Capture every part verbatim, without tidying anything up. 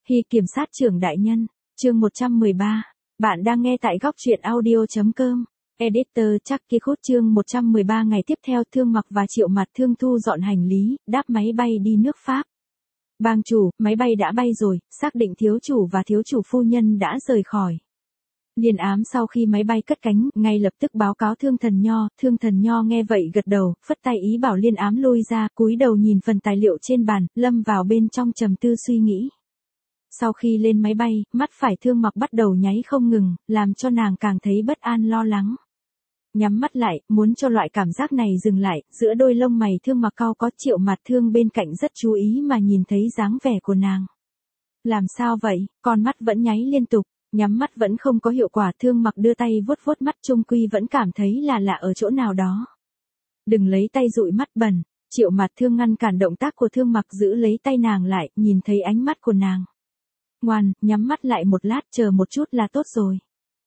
Hy kiểm sát trưởng đại nhân, chương một trăm mười ba. Bạn đang nghe tại góc truyện audio.com. Editor chắc kỳ khốt chương một trăm mười ba ngày tiếp theo Thương Mặc và Triệu Mạt Thương thu dọn hành lý, đáp máy bay đi nước Pháp. Bang chủ, máy bay đã bay rồi, xác định thiếu chủ và thiếu chủ phu nhân đã rời khỏi. Liên ám sau khi máy bay cất cánh, ngay lập tức báo cáo Thương Thần Nho, Thương Thần Nho nghe vậy gật đầu, phất tay ý bảo liên ám lui ra, cúi đầu nhìn phần tài liệu trên bàn, lâm vào bên trong trầm tư suy nghĩ. Sau khi lên máy bay, mắt phải Thương Mặc bắt đầu nháy không ngừng, làm cho nàng càng thấy bất an lo lắng. Nhắm mắt lại, muốn cho loại cảm giác này dừng lại, giữa đôi lông mày Thương Mặc cau có Triệu Mạt Thương bên cạnh rất chú ý mà nhìn thấy dáng vẻ của nàng. Làm sao vậy, con mắt vẫn nháy liên tục, nhắm mắt vẫn không có hiệu quả. Thương Mặc đưa tay vuốt vuốt mắt trung quy vẫn cảm thấy là lạ ở chỗ nào đó. Đừng lấy tay dụi mắt bẩn, Triệu Mạt Thương ngăn cản động tác của Thương Mặc giữ lấy tay nàng lại, nhìn thấy ánh mắt của nàng. Ngoan, nhắm mắt lại một lát chờ một chút là tốt rồi.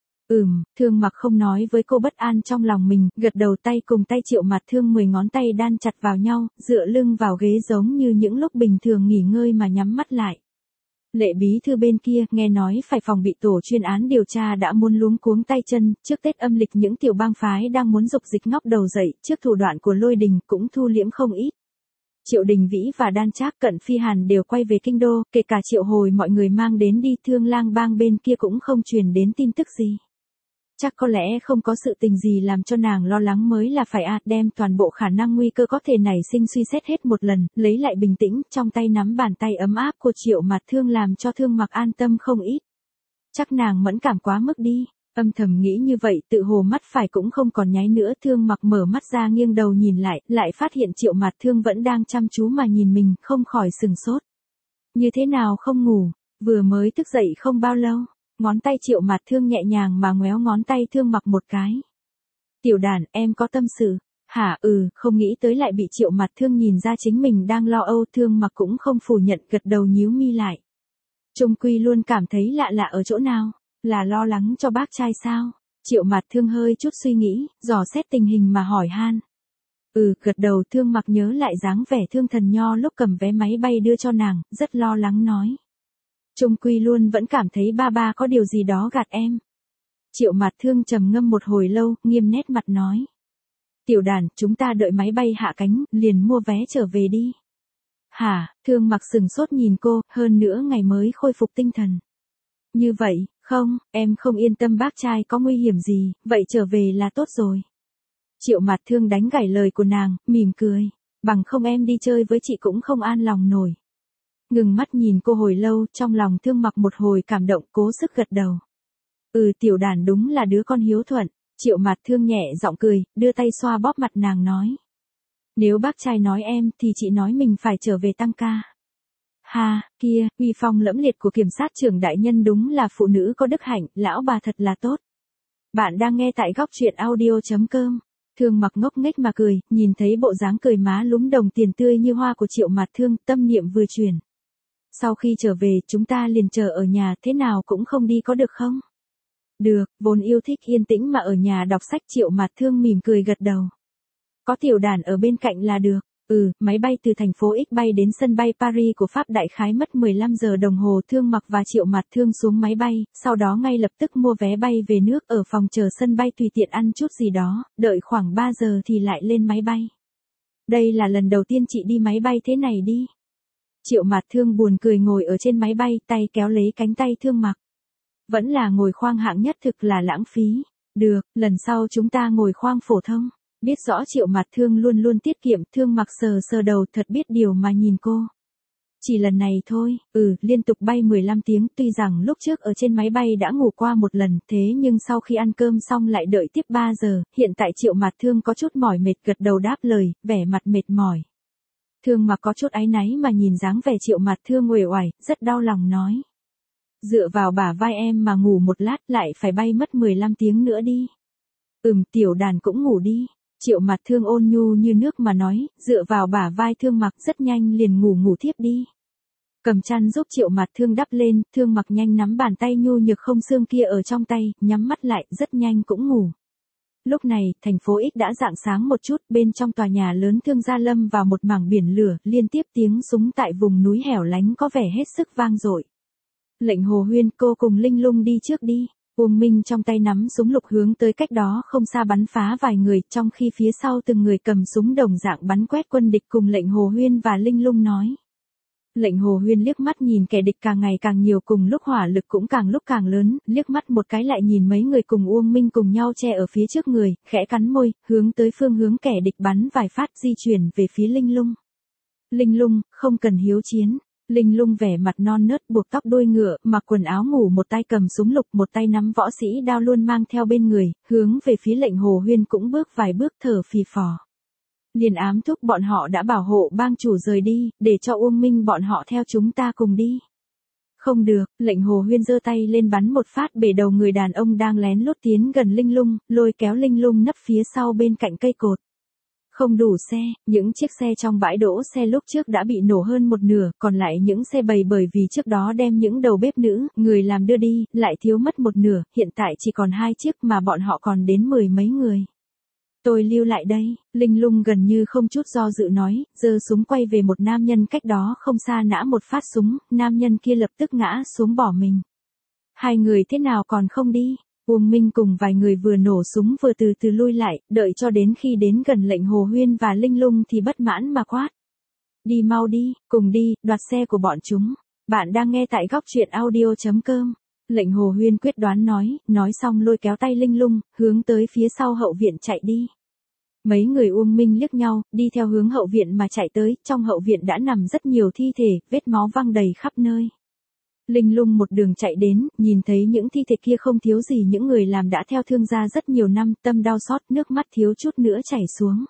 Ừm, Thương Mặc không nói với cô bất an trong lòng mình, gật đầu tay cùng tay Triệu Mạt Thương mười ngón tay đan chặt vào nhau, dựa lưng vào ghế giống như những lúc bình thường nghỉ ngơi mà nhắm mắt lại. Lệ bí thư bên kia, nghe nói phải phòng bị tổ chuyên án điều tra đã muốn luống cuống tay chân, trước Tết âm lịch những tiểu bang phái đang muốn dục dịch ngóc đầu dậy, trước thủ đoạn của Lôi Đình cũng thu liễm không ít. Triệu Đình Vĩ và Đan Trác Cận Phi Hàn đều quay về kinh đô, kể cả Triệu Hồi mọi người mang đến đi, Thương Lang bang bên kia cũng không truyền đến tin tức gì. Chắc có lẽ không có sự tình gì làm cho nàng lo lắng mới là phải à, đem toàn bộ khả năng nguy cơ có thể nảy sinh suy xét hết một lần, lấy lại bình tĩnh, trong tay nắm bàn tay ấm áp của Triệu Mạt Thương làm cho Thương Mặc an tâm không ít. Chắc nàng mẫn cảm quá mức đi, âm thầm nghĩ như vậy, tự hồ mắt phải cũng không còn nháy nữa. Thương Mặc mở mắt ra nghiêng đầu nhìn lại, lại phát hiện Triệu Mạt Thương vẫn đang chăm chú mà nhìn mình, không khỏi sừng sốt. Như thế nào không ngủ, vừa mới thức dậy không bao lâu. Ngón tay Triệu Mạt Thương nhẹ nhàng mà ngoéo ngón tay Thương Mặc một cái. Tiểu đàn, em có tâm sự. Hả? Ừ, không nghĩ tới lại bị Triệu Mạt Thương nhìn ra chính mình đang lo âu. Thương Mặc cũng không phủ nhận, gật đầu nhíu mi lại. Trung quy luôn cảm thấy lạ lạ ở chỗ nào, là lo lắng cho bác trai sao? Triệu Mạt Thương hơi chút suy nghĩ, dò xét tình hình mà hỏi han. Ừ, gật đầu. Thương Mặc nhớ lại dáng vẻ Thương Thần Nho lúc cầm vé máy bay đưa cho nàng, rất lo lắng nói. Trung quy luôn vẫn cảm thấy ba ba có điều gì đó gạt em. Triệu Mạt Thương trầm ngâm một hồi lâu, nghiêm nét mặt nói. Tiểu đàn, chúng ta đợi máy bay hạ cánh, liền mua vé trở về đi. Hả? Thương Mặc sừng sốt nhìn cô, hơn nữa ngày mới khôi phục tinh thần. Như vậy, không, em không yên tâm bác trai có nguy hiểm gì, vậy trở về là tốt rồi. Triệu Mạt Thương đánh gãy lời của nàng, mỉm cười. Bằng không em đi chơi với chị cũng không an lòng nổi. Ngừng mắt nhìn cô hồi lâu, trong lòng Thương Mặc một hồi cảm động, cố sức gật đầu. Ừ, tiểu đàn đúng là đứa con hiếu thuận. Triệu Mạt Thương nhẹ giọng cười, đưa tay xoa bóp mặt nàng nói. Nếu bác trai nói em, thì chị nói mình phải trở về tăng ca. Ha, kia, uy phong lẫm liệt của kiểm sát trưởng đại nhân đúng là phụ nữ có đức hạnh, lão bà thật là tốt. Bạn đang nghe tại góc truyện audio.com. Thương Mặc ngốc nghếch mà cười, nhìn thấy bộ dáng cười má lúm đồng tiền tươi như hoa của Triệu Mạt Thương, tâm niệm vừa chuyển. Sau khi trở về, chúng ta liền chờ ở nhà, thế nào cũng không đi có được không? Được, vốn yêu thích yên tĩnh mà ở nhà đọc sách. Triệu Mạt Thương mỉm cười gật đầu. Có tiểu đàn ở bên cạnh là được. Ừ, máy bay từ thành phố X bay đến sân bay Paris của Pháp đại khái mất mười lăm giờ đồng hồ. Thương Mặc và Triệu Mạt Thương xuống máy bay, sau đó ngay lập tức mua vé bay về nước, ở phòng chờ sân bay tùy tiện ăn chút gì đó, đợi khoảng ba giờ thì lại lên máy bay. Đây là lần đầu tiên chị đi máy bay thế này đi. Triệu Mạt Thương buồn cười ngồi ở trên máy bay, tay kéo lấy cánh tay Thương Mặc. Vẫn là ngồi khoang hạng nhất, thực là lãng phí. Được, lần sau chúng ta ngồi khoang phổ thông. Biết rõ Triệu Mạt Thương luôn luôn tiết kiệm. Thương Mặc sờ sờ đầu, thật biết điều mà nhìn cô. Chỉ lần này thôi. Ừ, liên tục bay mười lăm tiếng, tuy rằng lúc trước ở trên máy bay đã ngủ qua một lần, thế nhưng sau khi ăn cơm xong lại đợi tiếp ba giờ, hiện tại Triệu Mạt Thương có chút mỏi mệt, gật đầu đáp lời, vẻ mặt mệt mỏi. Thương Mặc có chút áy náy mà nhìn dáng vẻ Triệu Mạt Thương uể oải, rất đau lòng nói. Dựa vào bả vai em mà ngủ một lát, lại phải bay mất mười lăm tiếng nữa đi. Ừm, tiểu đàn cũng ngủ đi. Triệu Mạt Thương ôn nhu như nước mà nói, dựa vào bả vai Thương Mặc, rất nhanh liền ngủ ngủ thiếp đi. Cầm chăn giúp Triệu Mạt Thương đắp lên, Thương Mặc nhanh nắm bàn tay nhu nhược không xương kia ở trong tay, nhắm mắt lại, rất nhanh cũng ngủ. Lúc này, thành phố X đã rạng sáng một chút, bên trong tòa nhà lớn Thương gia lâm vào một mảng biển lửa, liên tiếp tiếng súng tại vùng núi hẻo lánh có vẻ hết sức vang dội. Lệnh Hồ Huyên, cô cùng Linh Lung đi trước đi. Uông Minh trong tay nắm súng lục hướng tới cách đó không xa bắn phá vài người, trong khi phía sau từng người cầm súng đồng dạng bắn quét quân địch cùng Lệnh Hồ Huyên và Linh Lung nói. Lệnh Hồ Huyên liếc mắt nhìn kẻ địch càng ngày càng nhiều, cùng lúc hỏa lực cũng càng lúc càng lớn, liếc mắt một cái lại nhìn mấy người cùng Uông Minh cùng nhau che ở phía trước người, khẽ cắn môi, hướng tới phương hướng kẻ địch bắn vài phát di chuyển về phía Linh Lung. Linh Lung, không cần hiếu chiến. Linh Lung vẻ mặt non nớt, buộc tóc đuôi ngựa, mặc quần áo ngủ, một tay cầm súng lục, một tay nắm võ sĩ đao luôn mang theo bên người, hướng về phía Lệnh Hồ Huyên cũng bước vài bước thở phì phò. Liền ám thúc bọn họ đã bảo hộ bang chủ rời đi, để cho Uông Minh bọn họ theo chúng ta cùng đi. Không được, Lệnh Hồ Huyên giơ tay lên bắn một phát bể đầu người đàn ông đang lén lút tiến gần Linh Lung, lôi kéo Linh Lung nấp phía sau bên cạnh cây cột. Không đủ xe, những chiếc xe trong bãi đỗ xe lúc trước đã bị nổ hơn một nửa, còn lại những xe bầy bởi vì trước đó đem những đầu bếp nữ, người làm đưa đi, lại thiếu mất một nửa, hiện tại chỉ còn hai chiếc mà bọn họ còn đến mười mấy người. Tôi lưu lại đây, Linh Lung gần như không chút do dự nói, giơ súng quay về một nam nhân cách đó không xa nã một phát súng, nam nhân kia lập tức ngã xuống bỏ mình. Hai người thế nào còn không đi? Uông Minh cùng vài người vừa nổ súng vừa từ từ lui lại, đợi cho đến khi đến gần Lệnh Hồ Huyên và Linh Lung thì bất mãn mà quát. Đi mau đi, cùng đi, đoạt xe của bọn chúng. Bạn đang nghe tại góc truyện audio chấm com. Lệnh Hồ Huyên quyết đoán nói, nói xong lôi kéo tay Linh Lung, hướng tới phía sau hậu viện chạy đi. Mấy người Uông Minh liếc nhau, đi theo hướng hậu viện mà chạy tới, trong hậu viện đã nằm rất nhiều thi thể, vết máu văng đầy khắp nơi. Linh Lung một đường chạy đến, nhìn thấy những thi thể kia không thiếu gì những người làm đã theo thương gia rất nhiều năm, tâm đau xót, nước mắt thiếu chút nữa chảy xuống.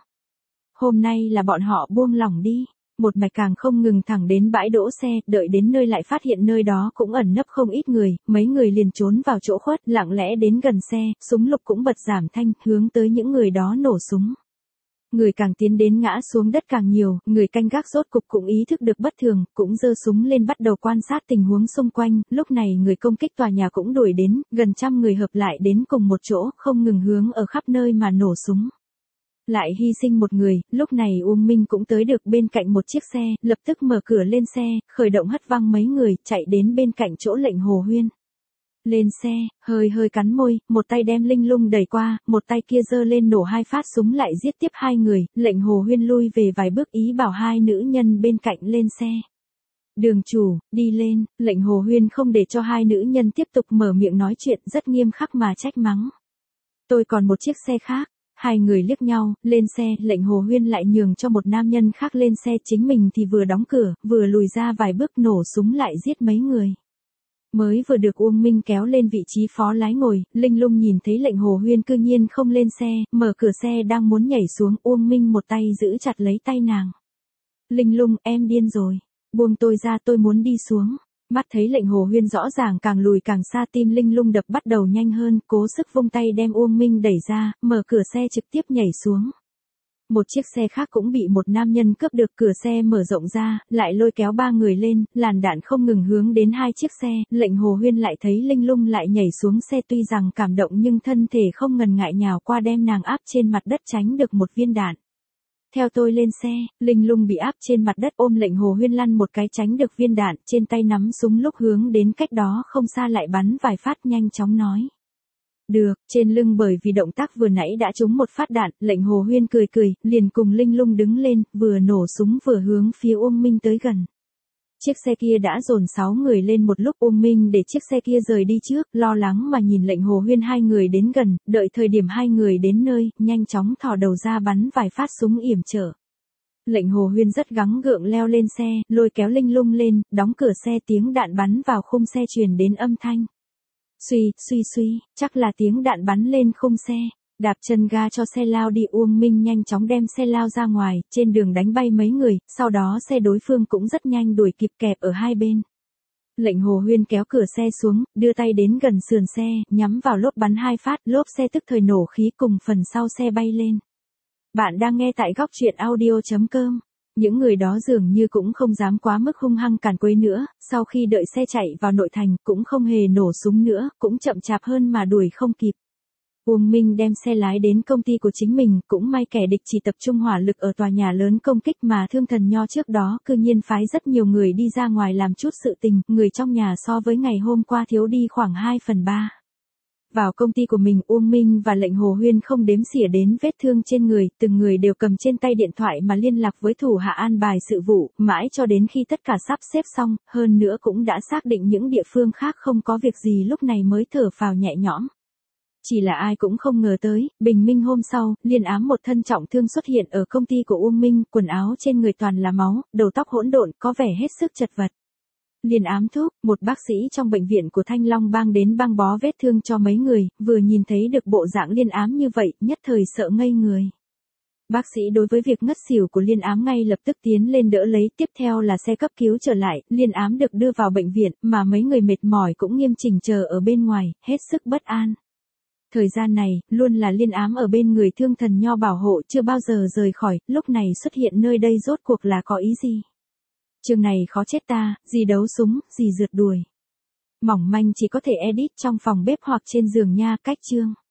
Hôm nay là bọn họ buông lỏng đi. Một mạch càng không ngừng thẳng đến bãi đỗ xe, đợi đến nơi lại phát hiện nơi đó cũng ẩn nấp không ít người, mấy người liền trốn vào chỗ khuất, lặng lẽ đến gần xe, súng lục cũng bật giảm thanh, hướng tới những người đó nổ súng. Người càng tiến đến ngã xuống đất càng nhiều, người canh gác rốt cục cũng ý thức được bất thường, cũng giơ súng lên bắt đầu quan sát tình huống xung quanh, lúc này người công kích tòa nhà cũng đuổi đến, gần trăm người hợp lại đến cùng một chỗ, không ngừng hướng ở khắp nơi mà nổ súng. Lại hy sinh một người, lúc này Uông Minh cũng tới được bên cạnh một chiếc xe, lập tức mở cửa lên xe, khởi động hất văng mấy người, chạy đến bên cạnh chỗ Lệnh Hồ Huyên. Lên xe, hơi hơi cắn môi, một tay đem Linh Lung đẩy qua, một tay kia giơ lên nổ hai phát súng lại giết tiếp hai người, Lệnh Hồ Huyên lui về vài bước ý bảo hai nữ nhân bên cạnh lên xe. Đường chủ, đi lên, Lệnh Hồ Huyên không để cho hai nữ nhân tiếp tục mở miệng nói chuyện, rất nghiêm khắc mà trách mắng. Tôi còn một chiếc xe khác. Hai người liếc nhau, lên xe, Lệnh Hồ Huyên lại nhường cho một nam nhân khác lên xe, chính mình thì vừa đóng cửa, vừa lùi ra vài bước nổ súng lại giết mấy người. Mới vừa được Uông Minh kéo lên vị trí phó lái ngồi, Linh Lung nhìn thấy Lệnh Hồ Huyên cư nhiên không lên xe, mở cửa xe đang muốn nhảy xuống, Uông Minh một tay giữ chặt lấy tay nàng. Linh Lung, em điên rồi. Buông tôi ra, tôi muốn đi xuống. Mắt thấy Lệnh Hồ Huyên rõ ràng càng lùi càng xa, tim Linh Lung đập bắt đầu nhanh hơn, cố sức vung tay đem Uông Minh đẩy ra, mở cửa xe trực tiếp nhảy xuống. Một chiếc xe khác cũng bị một nam nhân cướp được, cửa xe mở rộng ra, lại lôi kéo ba người lên, làn đạn không ngừng hướng đến hai chiếc xe, Lệnh Hồ Huyên lại thấy Linh Lung lại nhảy xuống xe, tuy rằng cảm động nhưng thân thể không ngần ngại nhào qua đem nàng áp trên mặt đất tránh được một viên đạn. Theo tôi lên xe, Linh Lung bị áp trên mặt đất ôm Lệnh Hồ Huyên lăn một cái tránh được viên đạn, trên tay nắm súng lúc hướng đến cách đó không xa lại bắn vài phát, nhanh chóng nói. Được, trên lưng bởi vì động tác vừa nãy đã trúng một phát đạn, Lệnh Hồ Huyên cười cười, liền cùng Linh Lung đứng lên, vừa nổ súng vừa hướng phía Uông Minh tới gần. Chiếc xe kia đã dồn sáu người lên một lúc, Uông Minh để chiếc xe kia rời đi trước, lo lắng mà nhìn Lệnh Hồ Huyên hai người đến gần, đợi thời điểm hai người đến nơi, nhanh chóng thò đầu ra bắn vài phát súng yểm trở. Lệnh Hồ Huyên rất gắng gượng leo lên xe, lôi kéo Linh Lung lên, đóng cửa xe, tiếng đạn bắn vào khung xe truyền đến âm thanh. Suy, suy suy, chắc là tiếng đạn bắn lên khung xe. Đạp chân ga cho xe lao đi, Uông Minh nhanh chóng đem xe lao ra ngoài, trên đường đánh bay mấy người, sau đó xe đối phương cũng rất nhanh đuổi kịp kẹp ở hai bên. Lệnh Hồ Huyên kéo cửa xe xuống, đưa tay đến gần sườn xe, nhắm vào lốp bắn hai phát, lốp xe tức thời nổ khí cùng phần sau xe bay lên. Bạn đang nghe tại góc truyện audio chấm com. Những người đó dường như cũng không dám quá mức hung hăng càn quấy nữa, sau khi đợi xe chạy vào nội thành, cũng không hề nổ súng nữa, cũng chậm chạp hơn mà đuổi không kịp. Uông Minh đem xe lái đến công ty của chính mình, cũng may kẻ địch chỉ tập trung hỏa lực ở tòa nhà lớn công kích mà Thương Thần Nho trước đó cư nhiên phái rất nhiều người đi ra ngoài làm chút sự tình, người trong nhà so với ngày hôm qua thiếu đi khoảng hai phần ba. Vào công ty của mình, Uông Minh và Lệnh Hồ Huyên không đếm xỉa đến vết thương trên người, từng người đều cầm trên tay điện thoại mà liên lạc với thủ hạ an bài sự vụ, mãi cho đến khi tất cả sắp xếp xong, hơn nữa cũng đã xác định những địa phương khác không có việc gì lúc này mới thở phào nhẹ nhõm. Chỉ là ai cũng không ngờ tới, bình minh hôm sau, Liên Ám một thân trọng thương xuất hiện ở công ty của Uông Minh, quần áo trên người toàn là máu, đầu tóc hỗn độn, có vẻ hết sức chật vật. Liên Ám thúc, một bác sĩ trong bệnh viện của Thanh Long Bang đến băng bó vết thương cho mấy người, vừa nhìn thấy được bộ dạng Liên Ám như vậy, nhất thời sợ ngây người. Bác sĩ đối với việc ngất xỉu của Liên Ám ngay lập tức tiến lên đỡ lấy, tiếp theo là xe cấp cứu trở lại, Liên Ám được đưa vào bệnh viện, mà mấy người mệt mỏi cũng nghiêm chỉnh chờ ở bên ngoài, hết sức bất an. Thời gian này, luôn là Liên Ám ở bên người Thương Thần Nho bảo hộ, chưa bao giờ rời khỏi, lúc này xuất hiện nơi đây rốt cuộc là có ý gì? Chương này khó chết ta, gì đấu súng, gì rượt đuổi. Mỏng manh chỉ có thể edit trong phòng bếp hoặc trên giường nha, cách chương.